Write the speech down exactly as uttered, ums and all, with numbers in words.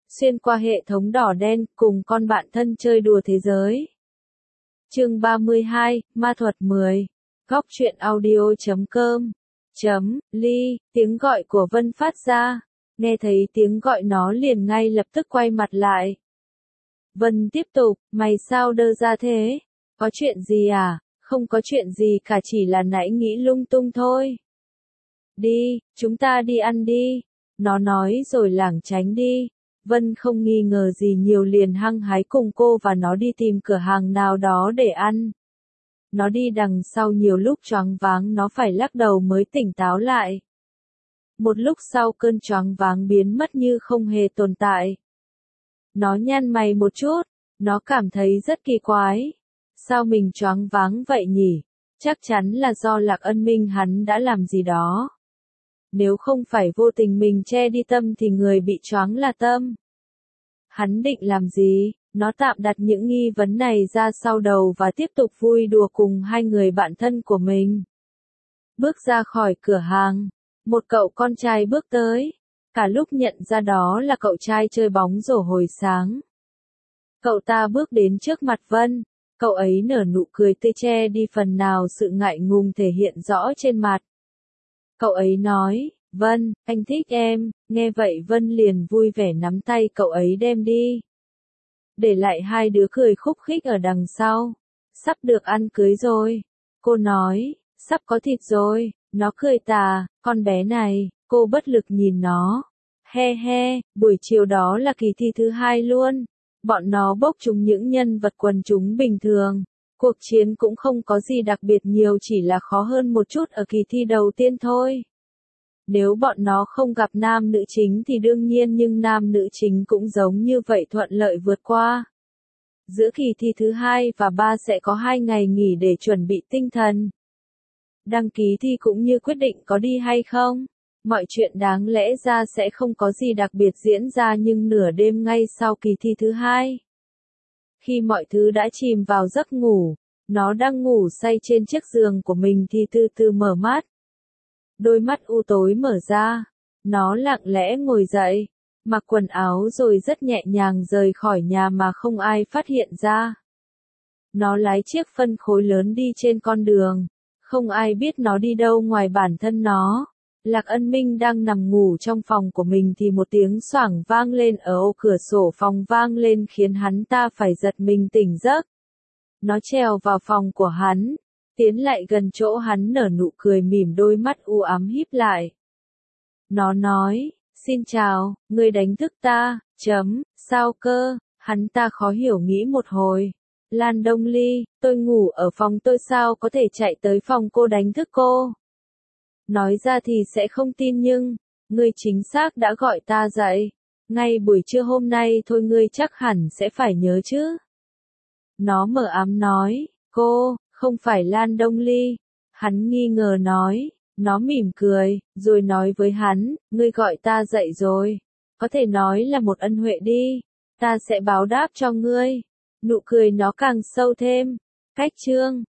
xuyên qua hệ thống đỏ đen, cùng con bạn thân chơi đùa thế giới. Chương ba mươi hai, Ma thuật mười. Góc truyện audio chấm com chấm ly, tiếng gọi của Vân phát ra. Nghe thấy tiếng gọi nó liền ngay lập tức quay mặt lại. Vân tiếp tục, mày sao đơ ra thế? Có chuyện gì à? Không có chuyện gì cả, chỉ là nãy nghĩ lung tung thôi. Đi, chúng ta đi ăn đi. Nó nói rồi lảng tránh đi. Vân không nghi ngờ gì nhiều liền hăng hái cùng cô và nó đi tìm cửa hàng nào đó để ăn. Nó đi đằng sau nhiều lúc choáng váng, nó phải lắc đầu mới tỉnh táo lại. Một lúc sau cơn choáng váng biến mất như không hề tồn tại. Nó nhăn mày một chút, nó cảm thấy rất kỳ quái. Sao mình choáng váng vậy nhỉ? Chắc chắn là do Lạc Ân Minh hắn đã làm gì đó. Nếu không phải vô tình mình che đi tâm thì người bị choáng là tâm. Hắn định làm gì? Nó tạm đặt những nghi vấn này ra sau đầu và tiếp tục vui đùa cùng hai người bạn thân của mình. Bước ra khỏi cửa hàng, một cậu con trai bước tới. Cả lúc nhận ra đó là cậu trai chơi bóng rổ hồi sáng. Cậu ta bước đến trước mặt Vân. Cậu ấy nở nụ cười tươi che đi phần nào sự ngại ngùng thể hiện rõ trên mặt. Cậu ấy nói, Vân, anh thích em. Nghe vậy Vân liền vui vẻ nắm tay cậu ấy đem đi. Để lại hai đứa cười khúc khích ở đằng sau. Sắp được ăn cưới rồi. Cô nói, sắp có thịt rồi. Nó cười tà, con bé này. Cô bất lực nhìn nó. He he, buổi chiều đó là kỳ thi thứ hai luôn. Bọn nó bốc chúng những nhân vật quần chúng bình thường. Cuộc chiến cũng không có gì đặc biệt nhiều, chỉ là khó hơn một chút ở kỳ thi đầu tiên thôi. Nếu bọn nó không gặp nam nữ chính thì đương nhiên, nhưng nam nữ chính cũng giống như vậy thuận lợi vượt qua. Giữa kỳ thi thứ hai và ba sẽ có hai ngày nghỉ để chuẩn bị tinh thần. Đăng ký thi cũng như quyết định có đi hay không. Mọi chuyện đáng lẽ ra sẽ không có gì đặc biệt diễn ra, nhưng nửa đêm ngay sau kỳ thi thứ hai, khi mọi thứ đã chìm vào giấc ngủ, nó đang ngủ say trên chiếc giường của mình thì từ từ mở mắt. Đôi mắt u tối mở ra, nó lặng lẽ ngồi dậy, mặc quần áo rồi rất nhẹ nhàng rời khỏi nhà mà không ai phát hiện ra. Nó lái chiếc phân khối lớn đi trên con đường, không ai biết nó đi đâu ngoài bản thân nó. Lạc Ân Minh đang nằm ngủ trong phòng của mình thì một tiếng xoảng vang lên ở ô cửa sổ phòng vang lên khiến hắn ta phải giật mình tỉnh giấc. Nó trèo vào phòng của hắn, tiến lại gần chỗ hắn nở nụ cười mỉm, đôi mắt u ám híp lại. Nó nói, xin chào, ngươi đánh thức ta, chấm, sao cơ, hắn ta khó hiểu nghĩ một hồi. Lan Đông Ly, tôi ngủ ở phòng tôi sao có thể chạy tới phòng cô đánh thức cô? Nói ra thì sẽ không tin nhưng, ngươi chính xác đã gọi ta dậy. Ngay buổi trưa hôm nay thôi, ngươi chắc hẳn sẽ phải nhớ chứ. Nó mờ ám nói, cô, không phải Lan Đông Ly. Hắn nghi ngờ nói, nó mỉm cười, rồi nói với hắn, ngươi gọi ta dậy rồi. Có thể nói là một ân huệ đi, ta sẽ báo đáp cho ngươi. Nụ cười nó càng sâu thêm. Cách chương